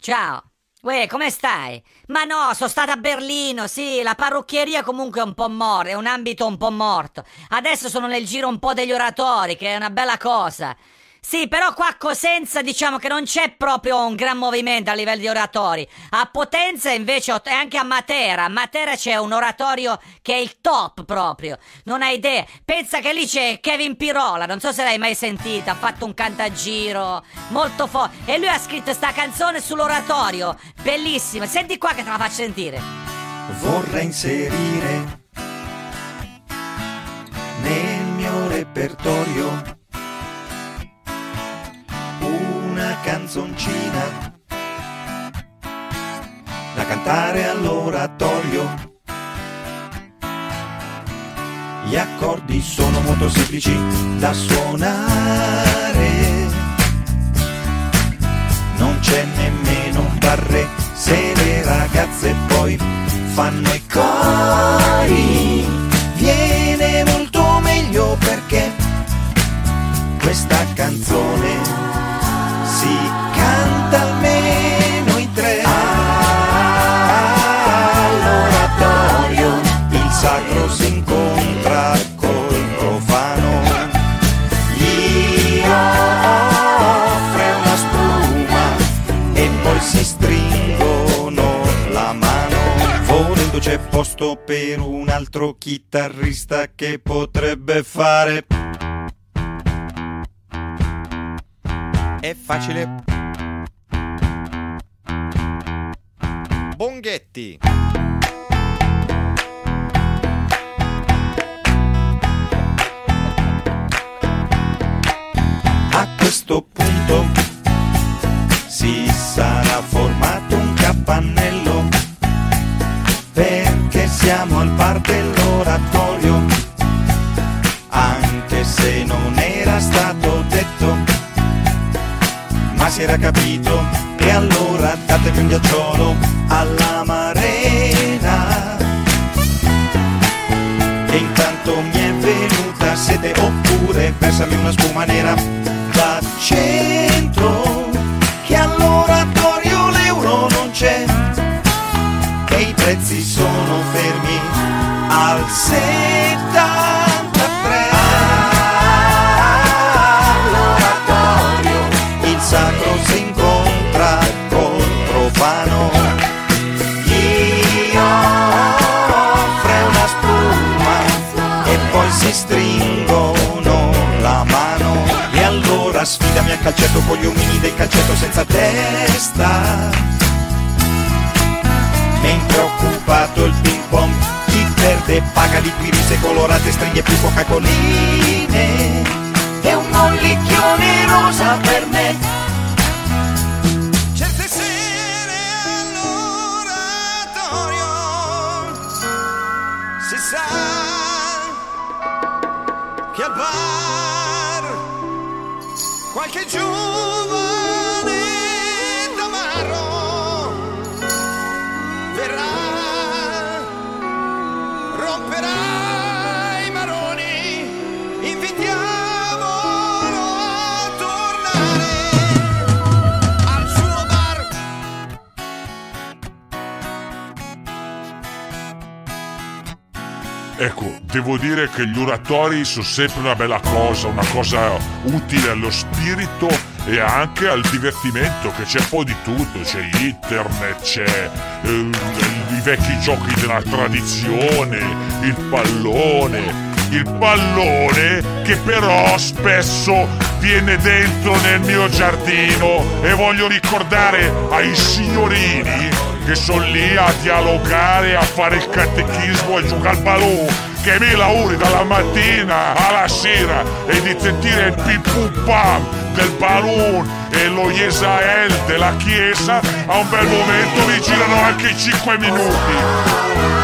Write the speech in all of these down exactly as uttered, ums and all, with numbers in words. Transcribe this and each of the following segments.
Ciao. Uè, come stai? Ma no, sono stata a Berlino, sì, la parrucchieria comunque è un po' morta, è un ambito un po' morto. Adesso sono nel giro un po' degli oratori, che è una bella cosa. Sì, però qua a Cosenza diciamo che non c'è proprio un gran movimento a livello di oratori. A Potenza invece, e anche a Matera, a Matera c'è un oratorio che è il top proprio. Non hai idea. Pensa che lì c'è Kevin Pirola, non so se l'hai mai sentita, ha fatto un cantagiro molto forte. E lui ha scritto sta canzone sull'oratorio, bellissima. Senti qua che te la faccio sentire. Vorrei inserire nel mio repertorio una canzoncina da cantare all'oratorio. Gli accordi sono molto semplici da suonare, non c'è nemmeno un barré. Se le ragazze poi fanno i cori viene molto meglio, perché questa canzone si canta almeno in tre. All'oratorio il sacro si incontra col profano, gli offre una spuma e poi si stringono la mano. Volendo c'è posto per un altro chitarrista che potrebbe fare. È facile. Bonghetti. A questo punto si sarà formato un capannello, perché siamo al bar dell'oratorio, anche se non era stato detto, ma si era capito. E allora datemi un ghiacciolo alla marena, e intanto mi è venuta sete, oppure versami una spuma nera da centro, che all'oratorio l'euro non c'è e i prezzi sono fermi al settantatré. All'oratorio il sacro si incontra col profano, gli offre una spuma e poi si stringono la mano. E allora sfidami a calcetto con gli omini del calcetto senza testa, mentre occupato il ping pong chi perde paga liquirizze colorate, stringhe più coca-coline e un mollicchione rosa per me. Certe sere all'oratorio si sa che al bar qualche giovane tamarro verrà, romperà i maroni, invitiamolo a tornare al suo bar. Ecco, devo dire che gli oratori sono sempre una bella cosa, una cosa utile allo spirito e anche al divertimento, che c'è un po' di tutto, c'è internet, c'è eh, i vecchi giochi della tradizione, il pallone, il pallone che però spesso viene dentro nel mio giardino, e voglio ricordare ai signorini che sono lì a dialogare, a fare il catechismo, a giocare al balloon, che mi lavori dalla mattina alla sera, e di sentire il pim pum pam del balloon e lo Yesael della chiesa, a un bel momento mi girano anche i cinque minuti.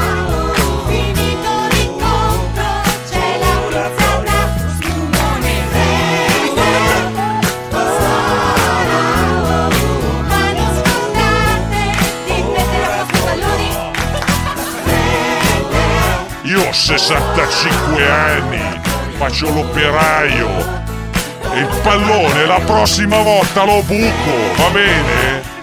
Io ho sessantacinque anni, faccio l'operaio e il pallone la prossima volta lo buco, va bene?